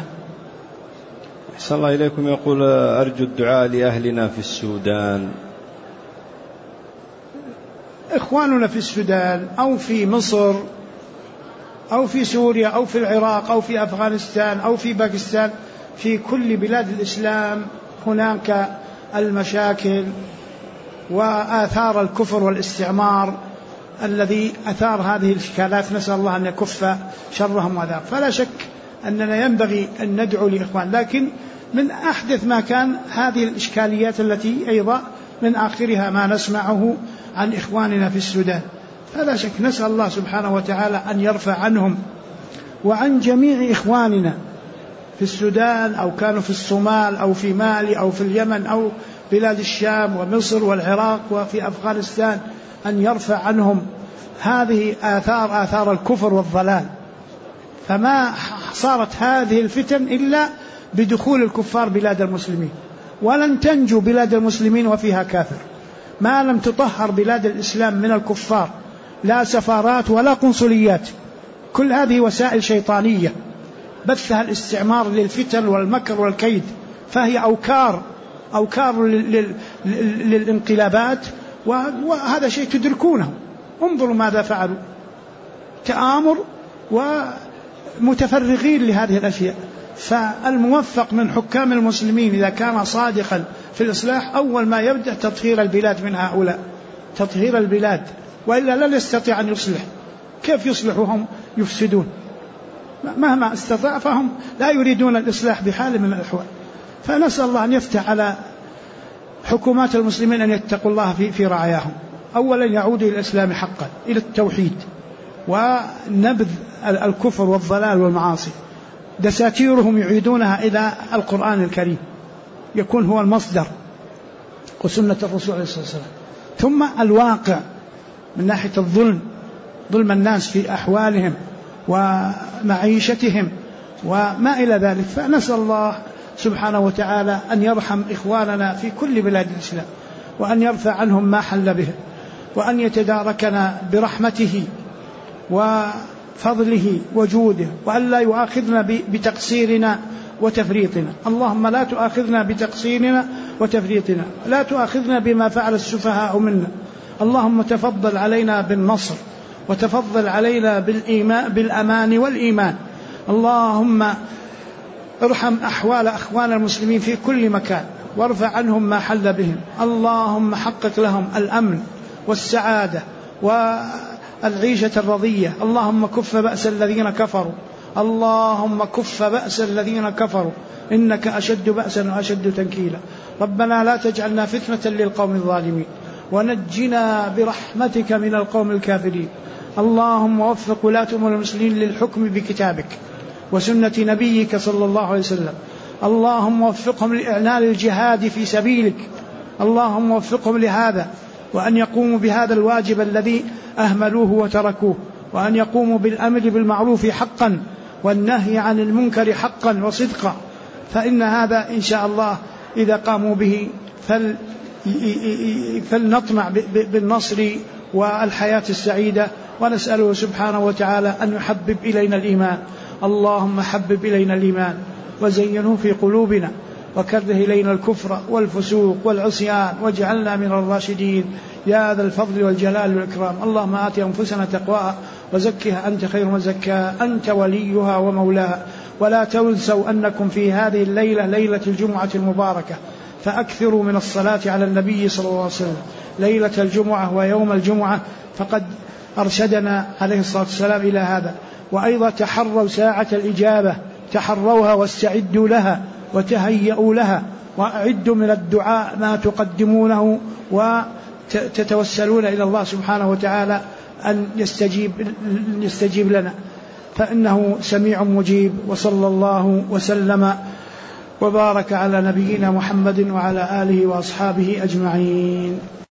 B: أحسن الله إليكم. يقول أرجو الدعاء لأهلنا في السودان.
A: إخواننا في السودان أو في مصر أو في سوريا أو في العراق أو في أفغانستان أو في باكستان، في كل بلاد الإسلام هناك المشاكل وآثار الكفر والاستعمار الذي أثار هذه الإشكالات، نسأل الله أن يكف شرهم وذاك. فلا شك أننا ينبغي أن ندعو لإخوان، لكن من أحدث ما كان هذه الإشكاليات التي أيضا من آخرها ما نسمعه عن إخواننا في السودان. فلا شك نسأل الله سبحانه وتعالى أن يرفع عنهم وعن جميع إخواننا في السودان أو كانوا في الصومال أو في مالي أو في اليمن أو بلاد الشام ومصر والعراق وفي أفغانستان، أن يرفع عنهم هذه آثار الكفر والضلال. فما صارت هذه الفتن إلا بدخول الكفار بلاد المسلمين، ولن تنجو بلاد المسلمين وفيها كافر ما لم تطهر بلاد الإسلام من الكفار، لا سفارات ولا قنصليات. كل هذه وسائل شيطانية بثها الاستعمار للفتن والمكر والكيد، فهي أوكار للانقلابات، وهذا شيء تدركونه. انظروا ماذا فعلوا، تآمر ومتفرغين لهذه الأشياء. فالموفق من حكام المسلمين إذا كان صادقا في الإصلاح أول ما يبدأ تطهير البلاد من هؤلاء، تطهير البلاد، وإلا لن يستطيع أن يصلح. كيف يصلح وهم يفسدون؟ مهما استطاع فهم لا يريدون الإصلاح بحال من الأحوال. فنسأل الله أن يفتح على حكومات المسلمين أن يتقوا الله في رعاياهم. أولا يعودوا إلى الإسلام حقا، إلى التوحيد ونبذ الكفر والضلال والمعاصي. دساتيرهم يعيدونها إلى القرآن الكريم، يكون هو المصدر، وسنة الرسول عليه الصلاة والسلام. ثم الواقع من ناحية ظلم الناس في أحوالهم ومعيشتهم وما إلى ذلك. فنسأل الله سبحانه وتعالى أن يرحم إخواننا في كل بلاد الإسلام، وأن يرفع عنهم ما حل به، وأن يتداركنا برحمته وفضله وجوده، وأن لا يؤاخذنا بتقصيرنا وتفريطنا. اللهم لا تؤاخذنا بتقصيرنا وتفريطنا، لا تؤاخذنا بما فعل السفهاء منا. اللهم تفضل علينا بالنصر، وتفضل علينا بالأمان والإيمان. اللهم ارحم أحوال أخوان المسلمين في كل مكان، وارفع عنهم ما حل بهم. اللهم حقق لهم الأمن والسعادة والعيشة الرضية. اللهم كف بأس الذين كفروا، اللهم كف بأس الذين كفروا، إنك أشد بأسا وأشد تنكيلا. ربنا لا تجعلنا فتنة للقوم الظالمين، ونجنا برحمتك من القوم الكافرين. اللهم وفق ولاة أمور المسلمين للحكم بكتابك وسنة نبيك صلى الله عليه وسلم. اللهم وفقهم لإعلان الجهاد في سبيلك، اللهم وفقهم لهذا، وأن يقوموا بهذا الواجب الذي أهملوه وتركوه، وأن يقوموا بالأمر بالمعروف حقا والنهي عن المنكر حقا وصدقا. فإن هذا إن شاء الله إذا قاموا به فلنطمع بالنصر والحياة السعيدة. ونسأله سبحانه وتعالى أن يحبب إلينا الإيمان. اللهم حبب إلينا الإيمان وزينه في قلوبنا، وكره إلينا الكفر والفسوق والعصيان، واجعلنا من الراشدين يا ذا الفضل والجلال والإكرام. اللهم آت أنفسنا تقواها وزكها أنت خير من زكاها، أنت وليها ومولاها. ولا تنسوا أنكم في هذه الليلة، ليلة الجمعة المباركة، فأكثروا من الصلاة على النبي صلى الله عليه وسلم ليلة الجمعة ويوم الجمعة، فقد أرشدنا عليه الصلاة والسلام إلى هذا. وأيضا تحروا ساعة الإجابة، تحروها واستعدوا لها وتهيئوا لها، وأعدوا من الدعاء ما تقدمونه وتتوسلون إلى الله سبحانه وتعالى أن يستجيب لنا، فإنه سميع مجيب. وصلى الله وسلم وبارك على نبينا محمد وعلى آله وأصحابه أجمعين.